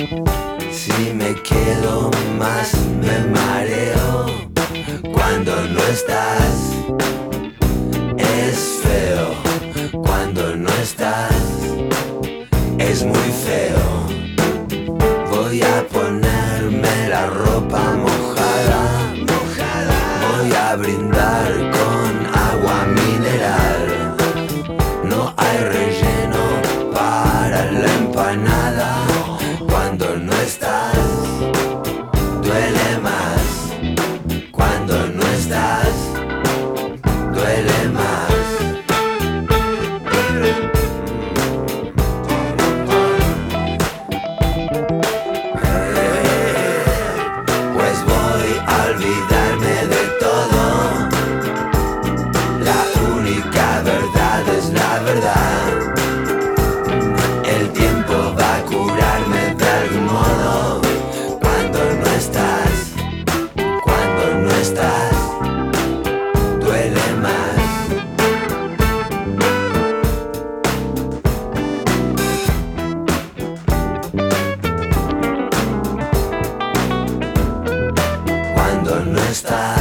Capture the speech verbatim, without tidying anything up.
Si me quedo más me mareo cuando no estás. Es feo cuando no estás. Es muy feo. Voy a ponerme la ropa mojada. Voy a brindar con agua mineral. No hay relleno para la empanada. Cuando no estás, duele más. Cuando no estás, duele más. Pues voy a olvidarme de todo. La única verdad es la verdad. El tiempo va a curarme de algún modo. Cuando no estás, cuando no estás, duele más. Cuando no estás.